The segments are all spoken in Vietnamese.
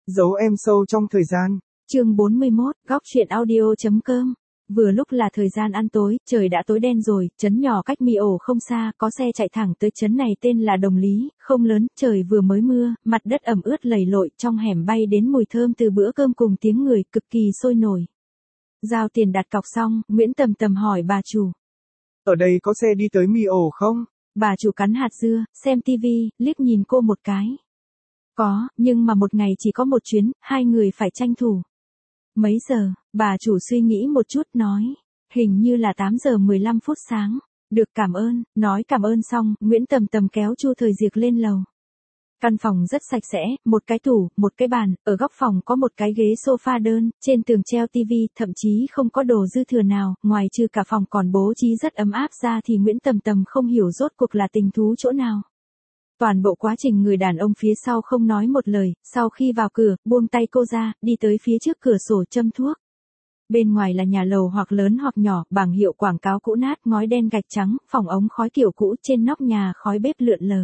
Giấu em sâu trong thời gian. Chương 41, góc truyện audio.com. Vừa lúc là thời gian ăn tối, trời đã tối đen rồi, trấn nhỏ cách Mi ổ không xa, có xe chạy thẳng tới trấn này tên là Đồng Lý, không lớn, trời vừa mới mưa, mặt đất ẩm ướt lầy lội, trong hẻm bay đến mùi thơm từ bữa cơm cùng tiếng người cực kỳ sôi nổi. Giao tiền đặt cọc xong, Nguyễn Tầm Tầm hỏi bà chủ. Ở đây có xe đi tới Mi ổ không? Bà chủ cắn hạt dưa, xem tivi, liếc nhìn cô một cái. Có, nhưng mà một ngày chỉ có một chuyến, hai người phải tranh thủ. Mấy giờ, bà chủ suy nghĩ một chút nói. Hình như là 8 giờ 15 phút sáng. Được, cảm ơn. Nói cảm ơn xong, Nguyễn Tầm Tầm kéo Chu Thời Diệc lên lầu. Căn phòng rất sạch sẽ, một cái tủ, một cái bàn, ở góc phòng có một cái ghế sofa đơn, trên tường treo tivi, thậm chí không có đồ dư thừa nào, ngoài trừ cả phòng còn bố trí rất ấm áp ra thì Nguyễn Tầm Tầm không hiểu rốt cuộc là tình thú chỗ nào. Toàn bộ quá trình người đàn ông phía sau không nói một lời, sau khi vào cửa, buông tay cô ra, đi tới phía trước cửa sổ châm thuốc. Bên ngoài là nhà lầu hoặc lớn hoặc nhỏ, bảng hiệu quảng cáo cũ nát, ngói đen gạch trắng, phòng ống khói kiểu cũ, trên nóc nhà khói bếp lượn lờ.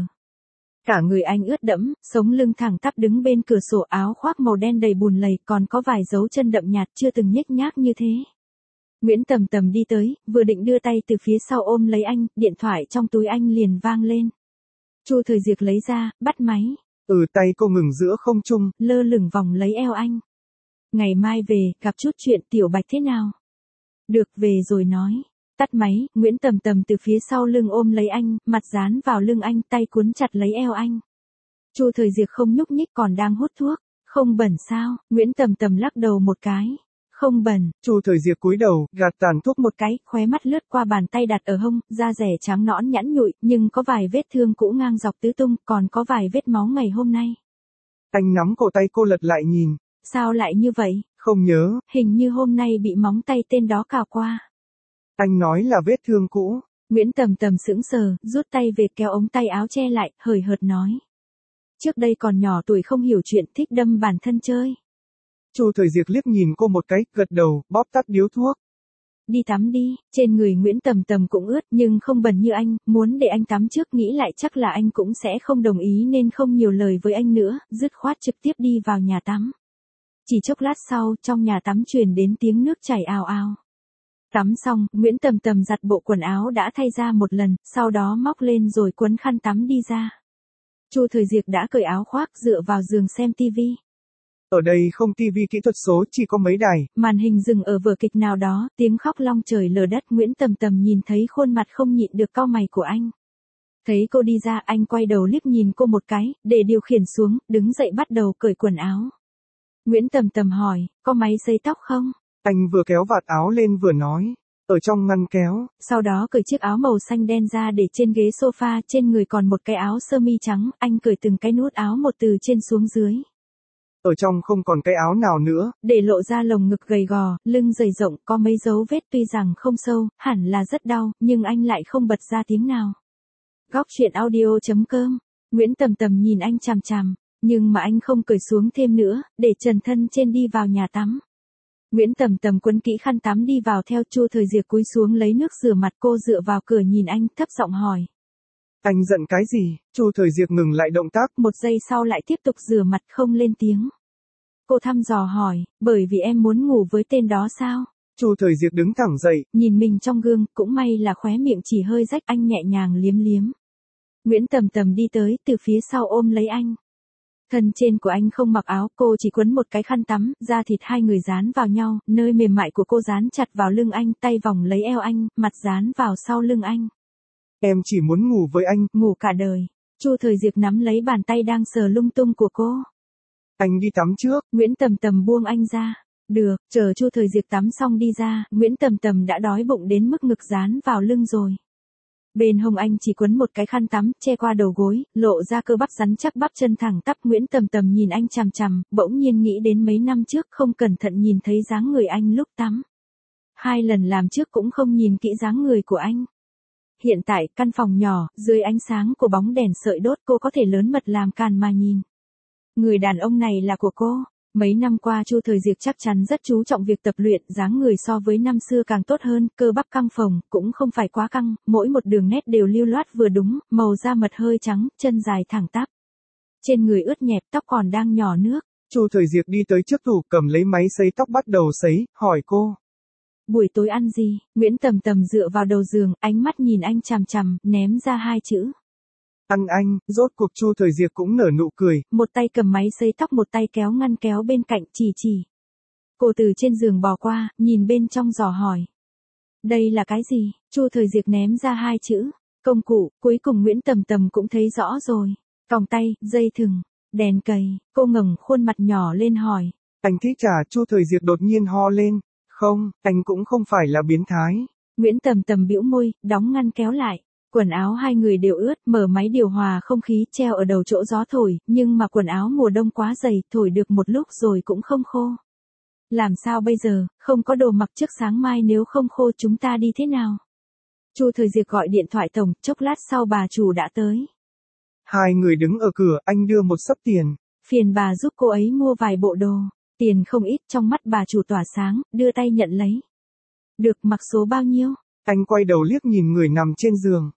Cả người anh ướt đẫm, sống lưng thẳng tắp đứng bên cửa sổ, áo khoác màu đen đầy bùn lầy, còn có vài dấu chân đậm nhạt chưa từng nhếch nhác như thế. Nguyễn Tầm Tầm đi tới, vừa định đưa tay từ phía sau ôm lấy anh, điện thoại trong túi anh liền vang lên. Chu Thời Diệc lấy ra, bắt máy. Tay cô ngừng giữa không trung, lơ lửng vòng lấy eo anh. Ngày mai về, gặp chút chuyện, Tiểu Bạch thế nào? Được, về rồi nói. Tắt máy, Nguyễn Tầm Tầm từ phía sau lưng ôm lấy anh, mặt dán vào lưng anh, tay cuốn chặt lấy eo anh. Chu Thời Diệc không nhúc nhích, còn đang hút thuốc. Không bẩn sao? Nguyễn Tầm Tầm lắc đầu một cái. Không bẩn. Chu Thời Diệc cúi đầu, gạt tàn thuốc một cái, khóe mắt lướt qua bàn tay đặt ở hông, da rẻ trắng nõn nhẵn nhụi, nhưng có vài vết thương cũ ngang dọc tứ tung, còn có vài vết máu ngày hôm nay. Anh nắm cổ tay cô lật lại nhìn. Sao lại như vậy? Không nhớ. Hình như hôm nay bị móng tay tên đó cào qua. Anh nói là vết thương cũ. Nguyễn Tầm Tầm sững sờ, rút tay về kéo ống tay áo che lại, hời hợt nói. Trước đây còn nhỏ tuổi không hiểu chuyện, thích đâm bản thân chơi. Chu Thời Diệc liếc nhìn cô một cái, gật đầu, bóp tắt điếu thuốc. Đi tắm đi, trên người Nguyễn Tầm Tầm cũng ướt nhưng không bẩn như anh, muốn để anh tắm trước, nghĩ lại chắc là anh cũng sẽ không đồng ý nên không nhiều lời với anh nữa, dứt khoát trực tiếp đi vào nhà tắm. Chỉ chốc lát sau, trong nhà tắm truyền đến tiếng nước chảy ào ào. Tắm xong, Nguyễn Tầm Tầm giặt bộ quần áo đã thay ra một lần, sau đó móc lên rồi quấn khăn tắm đi ra. Chu Thời Diệc đã cởi áo khoác, dựa vào giường xem tivi. Ở đây không tivi kỹ thuật số, chỉ có mấy đài. Màn hình dừng ở vở kịch nào đó, tiếng khóc long trời lở đất. Nguyễn Tầm Tầm nhìn thấy khuôn mặt không nhịn được cau mày của anh. Thấy cô đi ra, anh quay đầu liếc nhìn cô một cái, để điều khiển xuống, đứng dậy bắt đầu cởi quần áo. Nguyễn Tầm Tầm hỏi, có máy sấy tóc không? Anh vừa kéo vạt áo lên vừa nói, ở trong ngăn kéo. Sau đó cởi chiếc áo màu xanh đen ra để trên ghế sofa, trên người còn một cái áo sơ mi trắng, anh cởi từng cái nút áo một từ trên xuống dưới. Ở trong không còn cái áo nào nữa. Để lộ ra lồng ngực gầy gò, lưng dày rộng, có mấy dấu vết tuy rằng không sâu, hẳn là rất đau, nhưng anh lại không bật ra tiếng nào. Góc truyện audio.com. Nguyễn Tầm Tầm nhìn anh chằm chằm, nhưng mà anh không cởi xuống thêm nữa, để trần thân trên đi vào nhà tắm. Nguyễn Tầm Tầm quấn kỹ khăn tắm đi vào theo. Chu Thời Diệc cúi xuống lấy nước rửa mặt, cô dựa vào cửa nhìn anh, thấp giọng hỏi. Anh giận cái gì? Chu Thời Diệc ngừng lại động tác. Một giây sau lại tiếp tục rửa mặt, không lên tiếng. Cô thăm dò hỏi, bởi vì em muốn ngủ với tên đó sao? Chu Thời Diệc đứng thẳng dậy. Nhìn mình trong gương, cũng may là khóe miệng chỉ hơi rách, anh nhẹ nhàng liếm liếm. Nguyễn Tầm Tầm đi tới, từ phía sau ôm lấy anh. Thân trên của anh không mặc áo, cô chỉ quấn một cái khăn tắm, da thịt hai người dán vào nhau, nơi mềm mại của cô dán chặt vào lưng anh, tay vòng lấy eo anh, mặt dán vào sau lưng anh. Em chỉ muốn ngủ với anh. Ngủ cả đời. Chu Thời Diệc nắm lấy bàn tay đang sờ lung tung của cô. Anh đi tắm trước. Nguyễn Tầm Tầm buông anh ra. Được, chờ Chu Thời Diệc tắm xong đi ra, Nguyễn Tầm Tầm đã đói bụng đến mức ngực dán vào lưng rồi. Bên hông anh chỉ quấn một cái khăn tắm, che qua đầu gối, lộ ra cơ bắp rắn chắc, bắp chân thẳng tắp. Nguyễn Tầm Tầm nhìn anh chằm chằm, bỗng nhiên nghĩ đến mấy năm trước không cẩn thận nhìn thấy dáng người anh lúc tắm. 2 lần làm trước cũng không nhìn kỹ dáng người của anh. Hiện tại, căn phòng nhỏ, dưới ánh sáng của bóng đèn sợi đốt, cô có thể lớn mật làm càn mà nhìn. Người đàn ông này là của cô. Mấy năm qua Chu Thời Diệc chắc chắn rất chú trọng việc tập luyện, dáng người so với năm xưa càng tốt hơn, cơ bắp căng phồng, cũng không phải quá căng, mỗi một đường nét đều lưu loát vừa đúng, màu da mật hơi trắng, chân dài thẳng tắp. Trên người ướt nhẹp, tóc còn đang nhỏ nước. Chu Thời Diệp đi tới trước tủ cầm lấy máy sấy tóc bắt đầu sấy, hỏi cô. Buổi tối ăn gì? Nguyễn Tầm Tầm dựa vào đầu giường, ánh mắt nhìn anh chằm chằm, ném ra hai chữ. Ăn anh, rốt cuộc Chu Thời Diệp cũng nở nụ cười. Một tay cầm máy sấy tóc một tay kéo ngăn kéo bên cạnh chỉ. Cô từ trên giường bò qua, nhìn bên trong dò hỏi. Đây là cái gì? Chu Thời Diệp ném ra hai chữ. Công cụ, cuối cùng Nguyễn Tầm Tầm cũng thấy rõ rồi. Còng tay, dây thừng, đèn cầy, cô ngẩng khuôn mặt nhỏ lên hỏi. Anh thích à? Chu Thời Diệp đột nhiên ho lên. Không, anh cũng không phải là biến thái. Nguyễn Tầm Tầm bĩu môi, đóng ngăn kéo lại. Quần áo hai người đều ướt, mở máy điều hòa không khí treo ở đầu chỗ gió thổi, nhưng mà quần áo mùa đông quá dày, thổi được một lúc rồi cũng không khô. Làm sao bây giờ, không có đồ mặc trước sáng mai nếu không khô chúng ta đi thế nào? Chu Thời Diệp gọi điện thoại tổng, chốc lát sau bà chủ đã tới. Hai người đứng ở cửa, anh đưa một xấp tiền. Phiền bà giúp cô ấy mua vài bộ đồ. Tiền không ít, trong mắt bà chủ tỏa sáng, đưa tay nhận lấy. Được, mặc số bao nhiêu? Anh quay đầu liếc nhìn người nằm trên giường.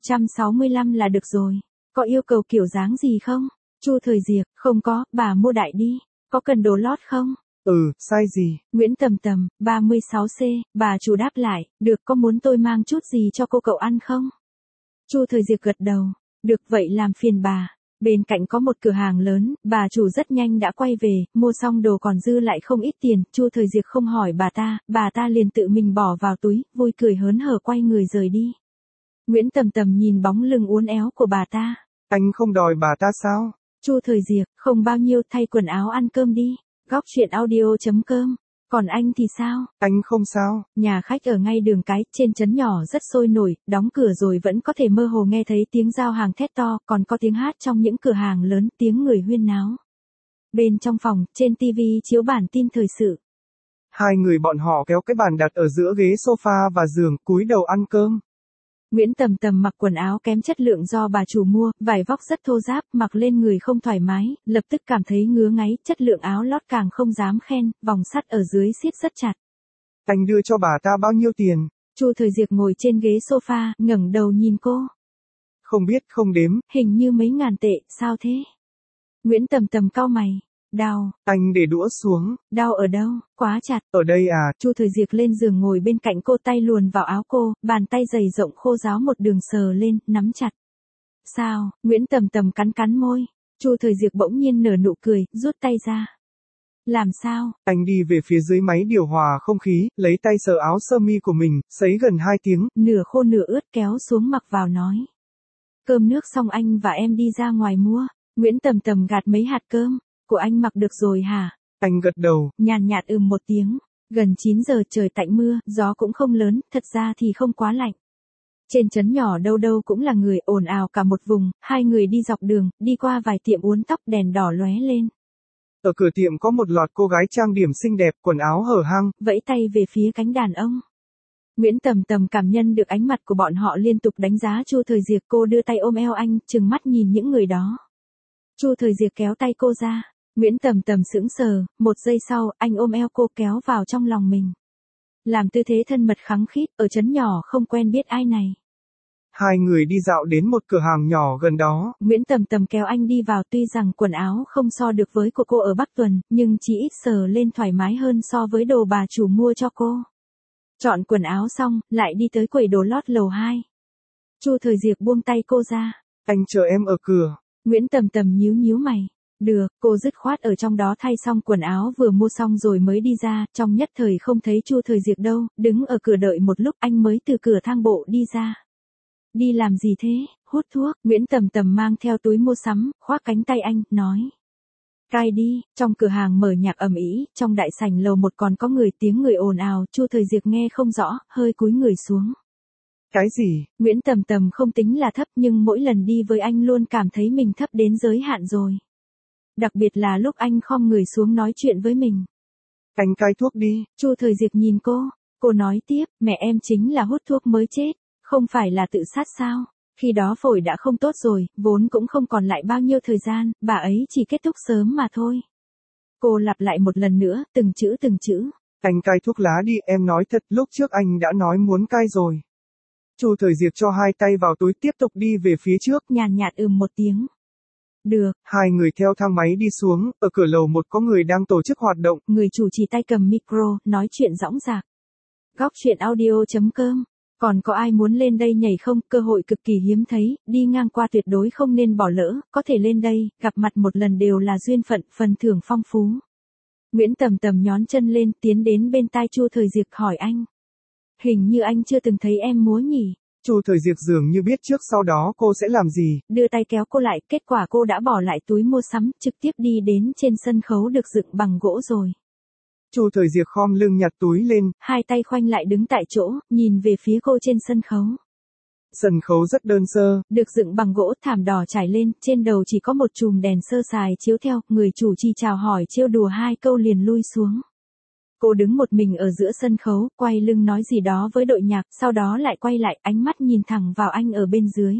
165 là được rồi. Có yêu cầu kiểu dáng gì không? Chu Thời Diệp, không có, bà mua đại đi. Có cần đồ lót không? Size gì? Nguyễn Tầm Tầm, 36C, bà chủ đáp lại, được, có muốn tôi mang chút gì cho cô cậu ăn không? Chu Thời Diệp gật đầu, được, vậy làm phiền bà. Bên cạnh có một cửa hàng lớn, bà chủ rất nhanh đã quay về, mua xong đồ còn dư lại không ít tiền, Chu Thời Diệp không hỏi bà ta liền tự mình bỏ vào túi, vui cười hớn hở quay người rời đi. Nguyễn Tầm Tầm nhìn bóng lưng uốn éo của bà ta. Anh không đòi bà ta sao? Chu Thời Diệp, không bao nhiêu, thay quần áo ăn cơm đi. Góc chuyện audio.com. Còn anh thì sao? Anh không sao. Nhà khách ở ngay đường cái, trên trấn nhỏ rất sôi nổi, đóng cửa rồi vẫn có thể mơ hồ nghe thấy tiếng giao hàng thét to, còn có tiếng hát trong những cửa hàng lớn, tiếng người huyên náo. Bên trong phòng, trên TV chiếu bản tin thời sự. Hai người bọn họ kéo cái bàn đặt ở giữa ghế sofa và giường, cúi đầu ăn cơm. Nguyễn Tầm Tầm mặc quần áo kém chất lượng do bà chủ mua, vải vóc rất thô ráp, mặc lên người không thoải mái, lập tức cảm thấy ngứa ngáy, chất lượng áo lót càng không dám khen, vòng sắt ở dưới siết rất chặt. Anh đưa cho bà ta bao nhiêu tiền? Chu Thời Diệp ngồi trên ghế sofa, ngẩng đầu nhìn cô. Không biết, không đếm. Hình như mấy ngàn tệ, sao thế? Nguyễn Tầm Tầm cau mày. Đau. Anh để đũa xuống. Đau ở đâu? Quá chặt. Ở đây à? Chu Thời Diệp lên giường ngồi bên cạnh cô, tay luồn vào áo cô, bàn tay dày rộng khô ráo một đường sờ lên, nắm chặt. Sao? Nguyễn Tầm Tầm cắn môi. Chu Thời Diệp bỗng nhiên nở nụ cười, rút tay ra. Làm sao? Anh đi về phía dưới máy điều hòa không khí, lấy tay sờ áo sơ mi của mình, sấy gần 2 tiếng. Nửa khô nửa ướt kéo xuống mặc vào nói. Cơm nước xong anh và em đi ra ngoài mua. Nguyễn Tầm Tầm gạt mấy hạt cơm. Của anh mặc được rồi hả? Anh gật đầu. Nhàn nhạt một tiếng. Gần 9 giờ trời tạnh mưa, gió cũng không lớn, thật ra thì không quá lạnh. Trên trấn nhỏ đâu đâu cũng là người, ồn ào cả một vùng, hai người đi dọc đường, đi qua vài tiệm uốn tóc, đèn đỏ lóe lên. Ở cửa tiệm có một loạt cô gái trang điểm xinh đẹp, quần áo hở hang, vẫy tay về phía cánh đàn ông. Nguyễn Tầm Tầm cảm nhận được ánh mặt của bọn họ liên tục đánh giá Chu Thời Diệp, cô đưa tay ôm eo anh, trừng mắt nhìn những người đó. Chu Thời Diệp kéo tay cô ra. Nguyễn Tầm Tầm sững sờ, một giây sau, anh ôm eo cô kéo vào trong lòng mình. Làm tư thế thân mật khăng khít, ở trấn nhỏ không quen biết ai này. Hai người đi dạo đến một cửa hàng nhỏ gần đó. Nguyễn Tầm Tầm kéo anh đi vào, tuy rằng quần áo không so được với của cô ở Bắc Tuần, nhưng chỉ ít sờ lên thoải mái hơn so với đồ bà chủ mua cho cô. Chọn quần áo xong, lại đi tới quầy đồ lót lầu 2. Chu Thời Diệp buông tay cô ra. Anh chờ em ở cửa. Nguyễn Tầm Tầm nhíu mày. Được, cô dứt khoát ở trong đó thay xong quần áo vừa mua xong rồi mới đi ra, trong nhất thời không thấy Chu Thời Diệp đâu, đứng ở cửa đợi một lúc anh mới từ cửa thang bộ đi ra. Đi làm gì thế? Hút thuốc. Nguyễn Tầm Tầm mang theo túi mua sắm, khoác cánh tay anh, nói. Cai đi. Trong cửa hàng mở nhạc ầm ĩ, trong đại sảnh lầu 1 còn có người, tiếng người ồn ào, Chu Thời Diệp nghe không rõ, hơi cúi người xuống. Cái gì? Nguyễn Tầm Tầm không tính là thấp nhưng mỗi lần đi với anh luôn cảm thấy mình thấp đến giới hạn rồi. Đặc biệt là lúc anh khom người xuống nói chuyện với mình. Anh cai thuốc đi. Chu Thời Diệp nhìn cô nói tiếp, mẹ em chính là hút thuốc mới chết, không phải là tự sát sao? Khi đó phổi đã không tốt rồi, vốn cũng không còn lại bao nhiêu thời gian, bà ấy chỉ kết thúc sớm mà thôi. Cô lặp lại một lần nữa, từng chữ. Anh cai thuốc lá đi, em nói thật, lúc trước anh đã nói muốn cai rồi. Chu Thời Diệp cho hai tay vào túi tiếp tục đi về phía trước. Nhàn nhạt một tiếng. Được. Hai người theo thang máy đi xuống, ở cửa lầu một có người đang tổ chức hoạt động. Người chủ trì tay cầm micro, nói chuyện dõng dạc. Góc chuyện audio.com. Còn có ai muốn lên đây nhảy không? Cơ hội cực kỳ hiếm thấy, đi ngang qua tuyệt đối không nên bỏ lỡ, có thể lên đây, gặp mặt một lần đều là duyên phận, phần thưởng phong phú. Nguyễn Tầm Tầm nhón chân lên, tiến đến bên tai Chu Thời Diệc hỏi anh. Hình như anh chưa từng thấy em múa nhỉ? Chu Thời Diệc dường như biết trước sau đó cô sẽ làm gì. Đưa tay kéo cô lại, kết quả cô đã bỏ lại túi mua sắm, trực tiếp đi đến trên sân khấu được dựng bằng gỗ rồi. Chu Thời Diệc khom lưng nhặt túi lên. Hai tay khoanh lại đứng tại chỗ, nhìn về phía cô trên sân khấu. Sân khấu rất đơn sơ. Được dựng bằng gỗ, thảm đỏ trải lên, trên đầu chỉ có một chùm đèn sơ sài chiếu theo, người chủ trì chào hỏi trêu đùa hai câu liền lui xuống. Cô đứng một mình ở giữa sân khấu, quay lưng nói gì đó với đội nhạc, sau đó lại quay lại, ánh mắt nhìn thẳng vào anh ở bên dưới.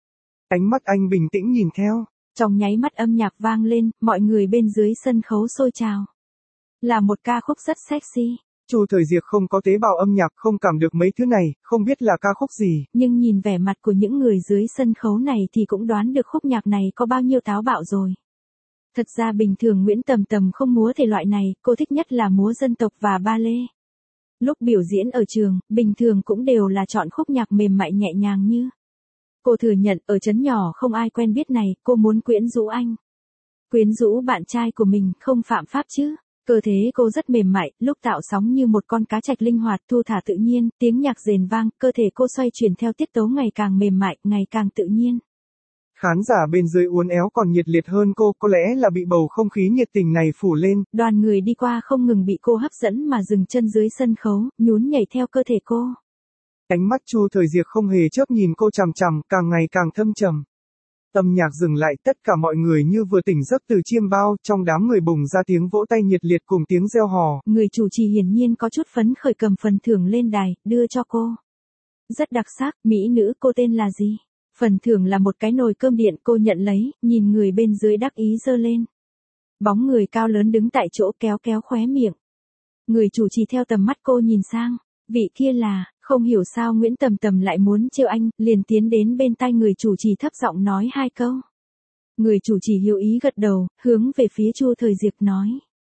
Ánh mắt anh bình tĩnh nhìn theo. Trong nháy mắt âm nhạc vang lên, mọi người bên dưới sân khấu sôi trào. Là một ca khúc rất sexy. Chu Thời Diệc không có tế bào âm nhạc, không cảm được mấy thứ này, không biết là ca khúc gì. Nhưng nhìn vẻ mặt của những người dưới sân khấu này thì cũng đoán được khúc nhạc này có bao nhiêu táo bạo rồi. Thật ra bình thường Nguyễn Tầm Tầm không múa thể loại này, cô thích nhất là múa dân tộc và ballet. Lúc biểu diễn ở trường, bình thường cũng đều là chọn khúc nhạc mềm mại nhẹ nhàng như. Cô thừa nhận ở trấn nhỏ không ai quen biết này, cô muốn quyến rũ anh. Quyến rũ bạn trai của mình, không phạm pháp chứ. Cơ thế cô rất mềm mại, lúc tạo sóng như một con cá trạch linh hoạt, thu thả tự nhiên, tiếng nhạc rền vang, cơ thể cô xoay chuyển theo tiết tấu ngày càng mềm mại, ngày càng tự nhiên. Khán giả bên dưới uốn éo còn nhiệt liệt hơn cô, có lẽ là bị bầu không khí nhiệt tình này phủ lên. Đoàn người đi qua không ngừng bị cô hấp dẫn mà dừng chân dưới sân khấu, nhún nhảy theo cơ thể cô. Ánh mắt Chu Thời Diệc không hề chớp nhìn cô chằm chằm, càng ngày càng thâm trầm. Âm nhạc dừng lại, tất cả mọi người như vừa tỉnh giấc từ chiêm bao, trong đám người bùng ra tiếng vỗ tay nhiệt liệt cùng tiếng reo hò. Người chủ trì hiển nhiên có chút phấn khởi cầm phần thưởng lên đài, đưa cho cô. Rất đặc sắc, mỹ nữ, cô tên là gì? Phần thưởng là một cái nồi cơm điện, cô nhận lấy, nhìn người bên dưới đắc ý giơ lên. Bóng người cao lớn đứng tại chỗ kéo kéo khóe miệng. Người chủ trì theo tầm mắt cô nhìn sang, vị kia là, không hiểu sao Nguyễn Tầm Tầm lại muốn trêu anh, liền tiến đến bên tai người chủ trì thấp giọng nói hai câu. Người chủ trì hiểu ý gật đầu, hướng về phía Chu Thời Diệc nói.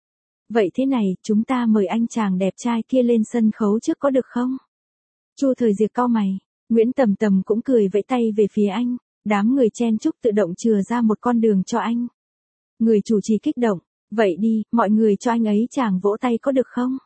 Vậy thế này, chúng ta mời anh chàng đẹp trai kia lên sân khấu trước có được không? Chu Thời Diệc cau mày, Nguyễn Tầm Tầm cũng cười vẫy tay về phía anh, đám người chen chúc tự động chừa ra một con đường cho anh. Người chủ trì kích động, vậy đi, mọi người cho anh ấy chàng vỗ tay có được không?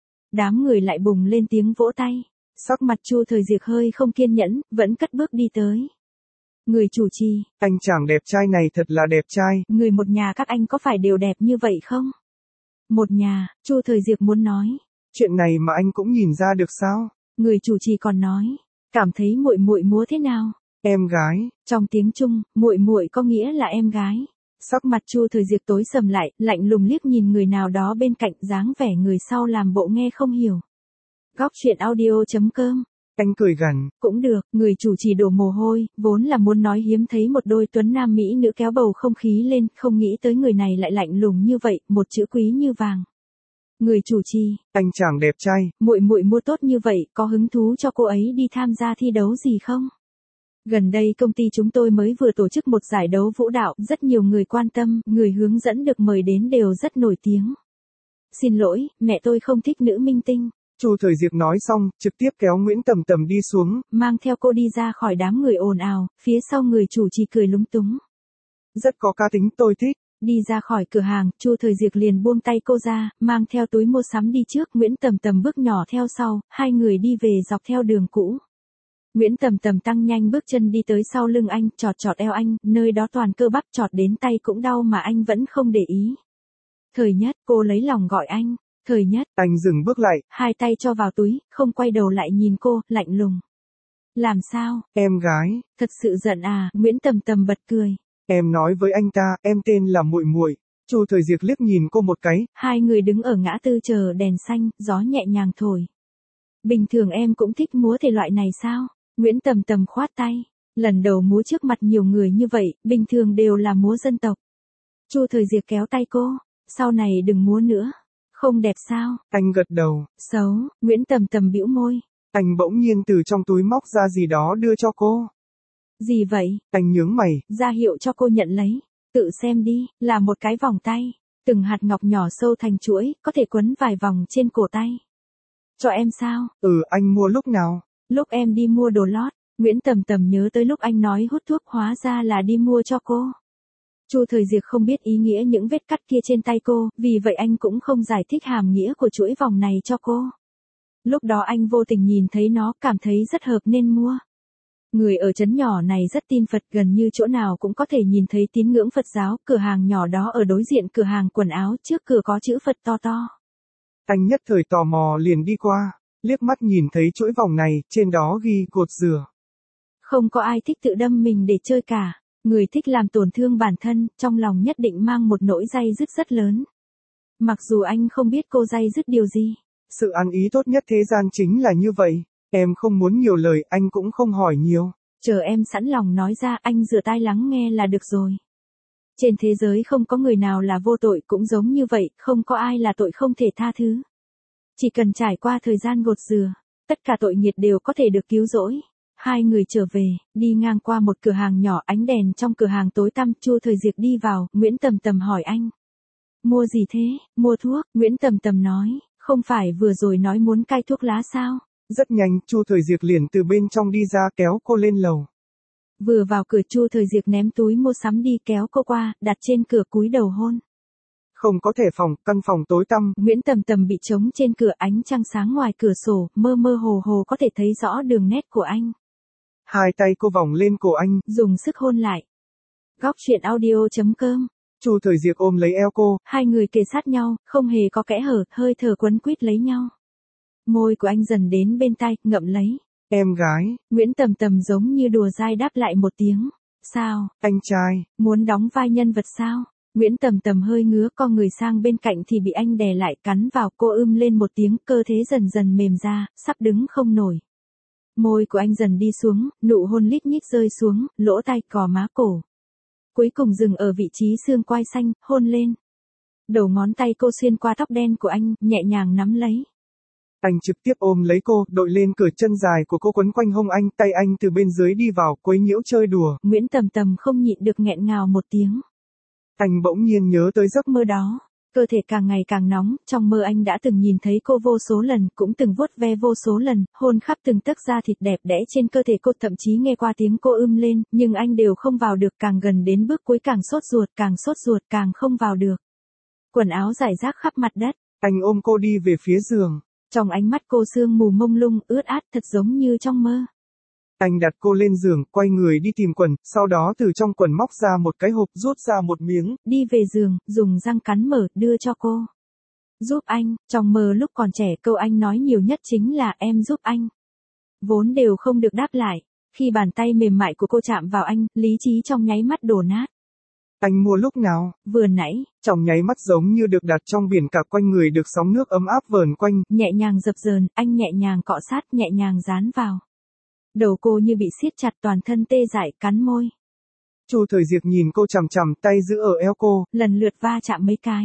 Đám người lại bùng lên tiếng vỗ tay. Sắc mặt Chu Thời Diệc hơi không kiên nhẫn, vẫn cất bước đi tới. Người chủ trì, anh chàng đẹp trai này thật là đẹp trai. Người một nhà các anh có phải đều đẹp như vậy không? Một nhà, Chu Thời Diệc muốn nói. Chuyện này mà anh cũng nhìn ra được sao? Người chủ trì còn nói, cảm thấy muội muội múa thế nào? Em gái. Trong tiếng Trung, muội muội có nghĩa là em gái. Sắc mặt Chu Thời Diệc tối sầm lại, lạnh lùng liếc nhìn người nào đó bên cạnh, dáng vẻ người sau làm bộ nghe không hiểu. Góc chuyện audio.com. Anh cười gằn. Cũng được, người chủ trì đổ mồ hôi, vốn là muốn nói hiếm thấy một đôi tuấn nam mỹ nữ kéo bầu không khí lên, không nghĩ tới người này lại lạnh lùng như vậy, một chữ quý như vàng. Người chủ trì, anh chàng đẹp trai, muội muội mua tốt như vậy, có hứng thú cho cô ấy đi tham gia thi đấu gì không? Gần đây công ty chúng tôi mới vừa tổ chức một giải đấu vũ đạo, rất nhiều người quan tâm, người hướng dẫn được mời đến đều rất nổi tiếng. Xin lỗi, mẹ tôi không thích nữ minh tinh. Chu Thời Diệc nói xong, trực tiếp kéo Nguyễn Tầm Tầm đi xuống, mang theo cô đi ra khỏi đám người ồn ào, phía sau người chủ trì cười lúng túng. Rất có cá tính, tôi thích. Đi ra khỏi cửa hàng, Chu Thời Diệc liền buông tay cô ra, mang theo túi mua sắm đi trước, Nguyễn Tầm Tầm bước nhỏ theo sau, hai người đi về dọc theo đường cũ. Nguyễn Tầm Tầm tăng nhanh bước chân đi tới sau lưng anh, chọt chọt eo anh, nơi đó toàn cơ bắp, chọt đến tay cũng đau mà anh vẫn không để ý. Thời Nhất, cô lấy lòng gọi anh. Thời Nhất. Anh dừng bước lại. Hai tay cho vào túi, không quay đầu lại nhìn cô, lạnh lùng. Làm sao? Em gái. Thật sự giận à? Nguyễn Tầm Tầm bật cười. Em nói với anh ta, em tên là muội muội. Chu Thời Diệc liếc nhìn cô một cái. Hai người đứng ở ngã tư chờ đèn xanh, gió nhẹ nhàng thổi. Bình thường em cũng thích múa thể loại này sao? Nguyễn Tầm Tầm khoát tay. Lần đầu múa trước mặt nhiều người như vậy, bình thường đều là múa dân tộc. Chu Thời Diệc kéo tay cô. Sau này đừng múa nữa. Không đẹp sao? Anh gật đầu. Xấu, Nguyễn Tầm Tầm bĩu môi. Anh bỗng nhiên từ trong túi móc ra gì đó đưa cho cô. Gì vậy? Anh nhướng mày. Ra hiệu cho cô nhận lấy. Tự xem đi, là một cái vòng tay. Từng hạt ngọc nhỏ sâu thành chuỗi, có thể quấn vài vòng trên cổ tay. Cho em sao? Anh mua lúc nào? Lúc em đi mua đồ lót. Nguyễn Tầm Tầm nhớ tới lúc anh nói hút thuốc hóa ra là đi mua cho cô. Chu Thời Diệc không biết ý nghĩa những vết cắt kia trên tay cô, vì vậy anh cũng không giải thích hàm nghĩa của chuỗi vòng này cho cô. Lúc đó anh vô tình nhìn thấy nó, cảm thấy rất hợp nên mua. Người ở trấn nhỏ này rất tin Phật, gần như chỗ nào cũng có thể nhìn thấy tín ngưỡng Phật giáo, cửa hàng nhỏ đó ở đối diện cửa hàng quần áo, trước cửa có chữ Phật to to. Anh nhất thời tò mò liền đi qua, liếc mắt nhìn thấy chuỗi vòng này, trên đó ghi cột dừa. Không có ai thích tự đâm mình để chơi cả. Người thích làm tổn thương bản thân, trong lòng nhất định mang một nỗi day dứt rất lớn. Mặc dù anh không biết cô day dứt điều gì. Sự ăn ý tốt nhất thế gian chính là như vậy. Em không muốn nhiều lời, anh cũng không hỏi nhiều. Chờ em sẵn lòng nói ra, anh rửa tai lắng nghe là được rồi. Trên thế giới không có người nào là vô tội, cũng giống như vậy, không có ai là tội không thể tha thứ. Chỉ cần trải qua thời gian gột rửa, tất cả tội nghiệt đều có thể được cứu rỗi. Hai người trở về, đi ngang qua một cửa hàng nhỏ, ánh đèn trong cửa hàng tối tăm, Chu Thời Diệc đi vào, Nguyễn Tầm Tầm hỏi anh. Mua gì thế? Mua thuốc, Nguyễn Tầm Tầm nói, không phải vừa rồi nói muốn cai thuốc lá sao? Rất nhanh, Chu Thời Diệc liền từ bên trong đi ra kéo cô lên lầu. Vừa vào cửa Chu Thời Diệc ném túi mua sắm đi, kéo cô qua, đặt trên cửa cúi đầu hôn. Không có thẻ phòng, căn phòng tối tăm. Nguyễn Tầm Tầm bị trống trên cửa, ánh trăng sáng ngoài cửa sổ, mơ mơ hồ hồ có thể thấy rõ đường nét của anh. Hai tay cô vòng lên cổ anh, dùng sức hôn lại. Góc truyện audio.com. Chu Thời Diệc ôm lấy eo cô. Hai người kề sát nhau, không hề có kẽ hở, hơi thở quấn quýt lấy nhau. Môi của anh dần đến bên tai, ngậm lấy. Em gái. Nguyễn Tầm Tầm giống như đùa dai đáp lại một tiếng. Sao? Anh trai. Muốn đóng vai nhân vật sao? Nguyễn Tầm Tầm hơi ngứa con người sang bên cạnh thì bị anh đè lại, cắn vào, cô lên một tiếng, cơ thế dần dần mềm ra, sắp đứng không nổi. Môi của anh dần đi xuống, nụ hôn lít nhít rơi xuống, lỗ tai, cò má, cổ. Cuối cùng dừng ở vị trí xương quai xanh, hôn lên. Đầu ngón tay cô xuyên qua tóc đen của anh, nhẹ nhàng nắm lấy. Anh trực tiếp ôm lấy cô, đội lên cửa, chân dài của cô quấn quanh hông anh, tay anh từ bên dưới đi vào, quấy nhiễu chơi đùa. Nguyễn Tầm Tầm không nhịn được nghẹn ngào một tiếng. Anh bỗng nhiên nhớ tới giấc mơ đó. Cơ thể càng ngày càng nóng, trong mơ anh đã từng nhìn thấy cô vô số lần, cũng từng vuốt ve vô số lần, hôn khắp từng tấc da thịt đẹp đẽ trên cơ thể cô, thậm chí nghe qua tiếng cô lên, nhưng anh đều không vào được, càng gần đến bước cuối càng sốt ruột, càng không vào được. Quần áo rải rác khắp mặt đất. Anh ôm cô đi về phía giường. Trong ánh mắt cô sương mù mông lung, ướt át, thật giống như trong mơ. Anh đặt cô lên giường, quay người đi tìm quần, sau đó từ trong quần móc ra một cái hộp, rút ra một miếng. Đi về giường, dùng răng cắn mở, đưa cho cô. Giúp anh, trong mơ lúc còn trẻ câu anh nói nhiều nhất chính là em giúp anh. Vốn đều không được đáp lại. Khi bàn tay mềm mại của cô chạm vào anh, lý trí trong nháy mắt đổ nát. Anh mua lúc nào? Vừa nãy. Trong nháy mắt giống như được đặt trong biển cả, quanh người được sóng nước ấm áp vờn quanh. Nhẹ nhàng dập dờn, anh nhẹ nhàng cọ sát, nhẹ nhàng dán vào. Đầu cô như bị siết chặt, toàn thân tê dại, cắn môi. Chu Thời Diệc nhìn cô chằm chằm, tay giữ ở eo cô. Lần lượt va chạm mấy cái.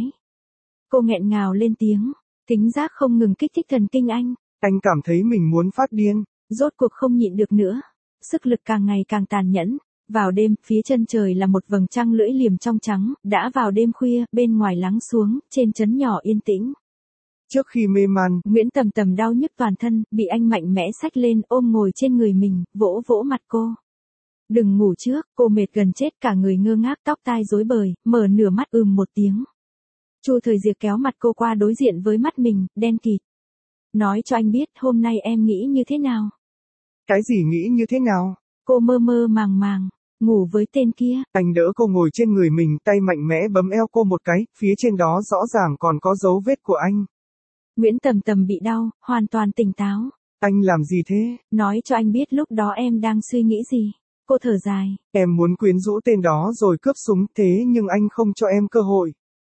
Cô nghẹn ngào lên tiếng. Thính giác không ngừng kích thích thần kinh anh. Anh cảm thấy mình muốn phát điên. Rốt cuộc không nhịn được nữa. Sức lực càng ngày càng tàn nhẫn. Vào đêm, phía chân trời là một vầng trăng lưỡi liềm trong trắng, đã vào đêm khuya, bên ngoài lắng xuống, trên trấn nhỏ yên tĩnh. Trước khi mê man, Nguyễn Tầm Tầm đau nhức toàn thân, bị anh mạnh mẽ xách lên, ôm ngồi trên người mình, vỗ vỗ mặt cô. Đừng ngủ trước, cô mệt gần chết, cả người ngơ ngác, tóc tai rối bời, mở nửa mắt một tiếng. Chu Thời Diệc kéo mặt cô qua đối diện với mắt mình, đen kịt. Nói cho anh biết, hôm nay em nghĩ như thế nào? Cái gì nghĩ như thế nào? Cô mơ mơ màng màng, ngủ với tên kia. Anh đỡ cô ngồi trên người mình, tay mạnh mẽ bấm eo cô một cái, phía trên đó rõ ràng còn có dấu vết của anh. Nguyễn Tầm Tầm bị đau, hoàn toàn tỉnh táo. Anh làm gì thế? Nói cho anh biết lúc đó em đang suy nghĩ gì. Cô thở dài. Em muốn quyến rũ tên đó rồi cướp súng, thế nhưng anh không cho em cơ hội.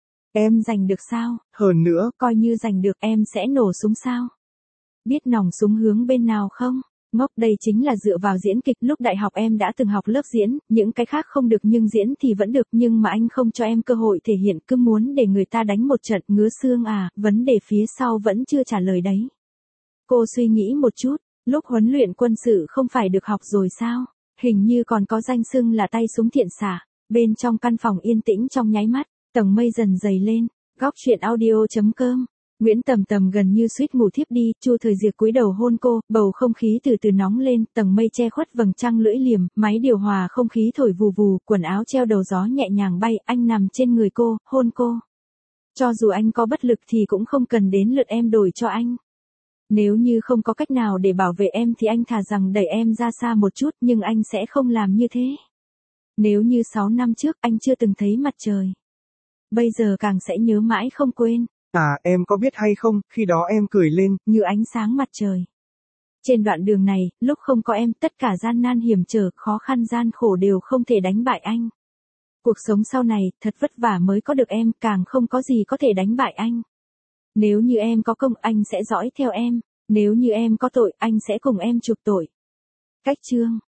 Em giành được sao? Hơn nữa, coi như giành được em sẽ nổ súng sao? Biết nòng súng hướng bên nào không? Ngốc, đây chính là dựa vào diễn kịch. Lúc đại học em đã từng học lớp diễn, những cái khác không được nhưng diễn thì vẫn được, nhưng mà anh không cho em cơ hội thể hiện, cứ muốn để người ta đánh một trận, ngứa xương à, vấn đề phía sau vẫn chưa trả lời đấy. Cô suy nghĩ một chút, lúc huấn luyện quân sự không phải được học rồi sao? Hình như còn có danh xưng là tay súng thiện xạ. Bên trong căn phòng yên tĩnh trong nháy mắt, tầng mây dần dày lên. Góc truyện audio.com. Nguyễn Tầm Tầm gần như suýt ngủ thiếp đi, Chu Thời Diệp cúi đầu hôn cô, bầu không khí từ từ nóng lên, tầng mây che khuất vầng trăng lưỡi liềm, máy điều hòa không khí thổi vù vù, quần áo treo đầu gió nhẹ nhàng bay, anh nằm trên người cô, hôn cô. Cho dù anh có bất lực thì cũng không cần đến lượt em đổi cho anh. Nếu như không có cách nào để bảo vệ em thì anh thà rằng đẩy em ra xa một chút, nhưng anh sẽ không làm như thế. Nếu như 6 năm trước anh chưa từng thấy mặt trời, bây giờ càng sẽ nhớ mãi không quên. À, em có biết hay không, khi đó em cười lên, như ánh sáng mặt trời. Trên đoạn đường này, lúc không có em, tất cả gian nan hiểm trở, khó khăn gian khổ đều không thể đánh bại anh. Cuộc sống sau này, thật vất vả mới có được em, càng không có gì có thể đánh bại anh. Nếu như em có công, anh sẽ dõi theo em. Nếu như em có tội, anh sẽ cùng em chuộc tội. Cách chương